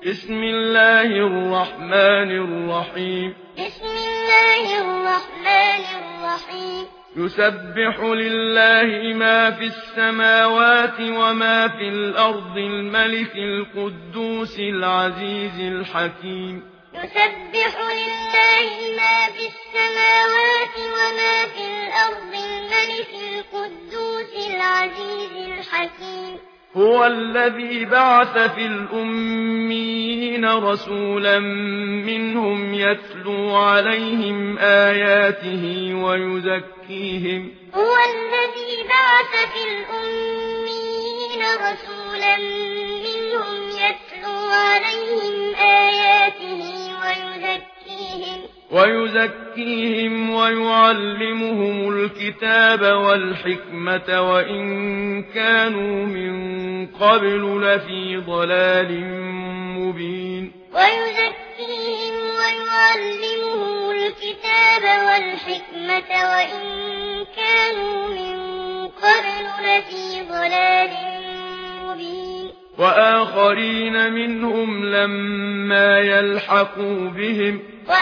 بسم الله الرحمن الرحيم بسم الله الرحمن الرحيم يسبح لله ما في السماوات وما في الأرض الملك القدوس العزيز الحكيم يسبح لله ما في السماوات وما في الأرض الملك القدوس العزيز الحكيم هو الذي بعث في الأميين رسولا منهم يتلو عليهم آياته ويزكيهم هو الذي بعث في الأميين رسولا منهم يتلو عليهم آياته ويزكيهم ويعلمهم الكتاب والحكمة وإن كانوا من قبل لفي ضلال مبين ويزكيهم ويعلمهم الكتاب والحكمة وإن كانوا من قبل لفي ضلال مبين وآخرين منهم لما يلحقوا بهم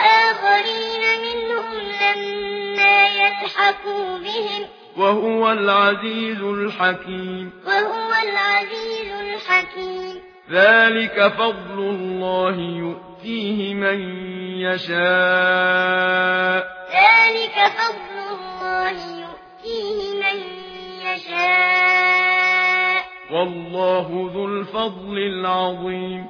وهو العزيز الحكيم ذلك فضل الله يؤتيه من يشاء والله ذو الفضل العظيم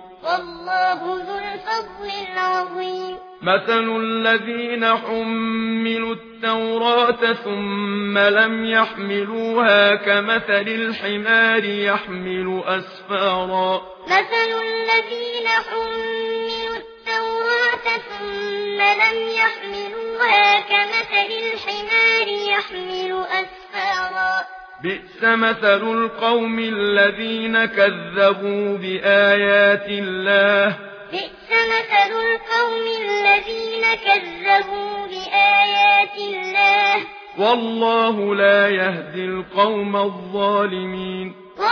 مثل الذين حملوا التوراة ثم لم يحملوها كمثل الحمار يحمل أسفارا بئس مثل القوم الذين كذبوا بآيات الله والله لا يهدي القوم الظالمين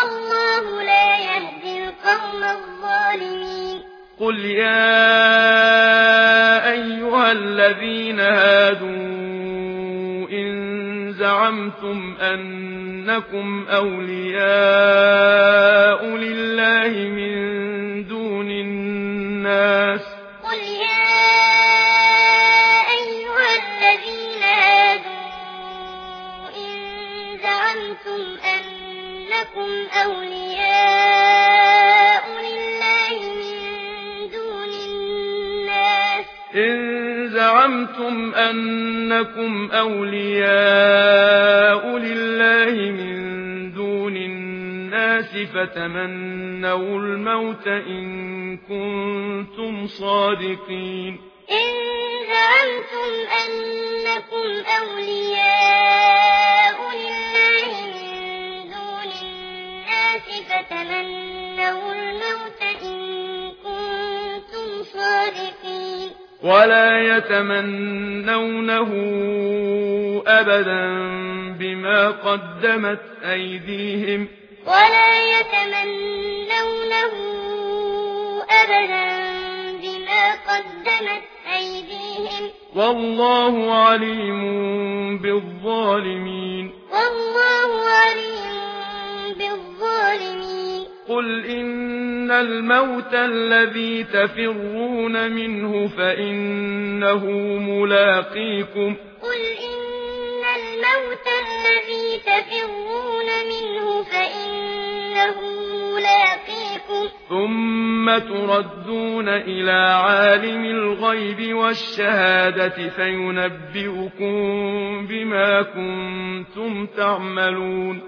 قل يا أيها الذين هادوا إن زعمتم أنكم أولياء لله من دون الناس إن زعمتم أنكم أولياء لله من دون الناس فتمنوا الموت إن كنتم صادقين ولا يتمنونه أبدا بما قدمت أيديهم والله عليم بالظالمين قل إن الموت الذي تفرون منه فإنه ملاقيكم ثم تردون إلى عالم الغيب والشهادة فينبئكم بما كنتم تعملون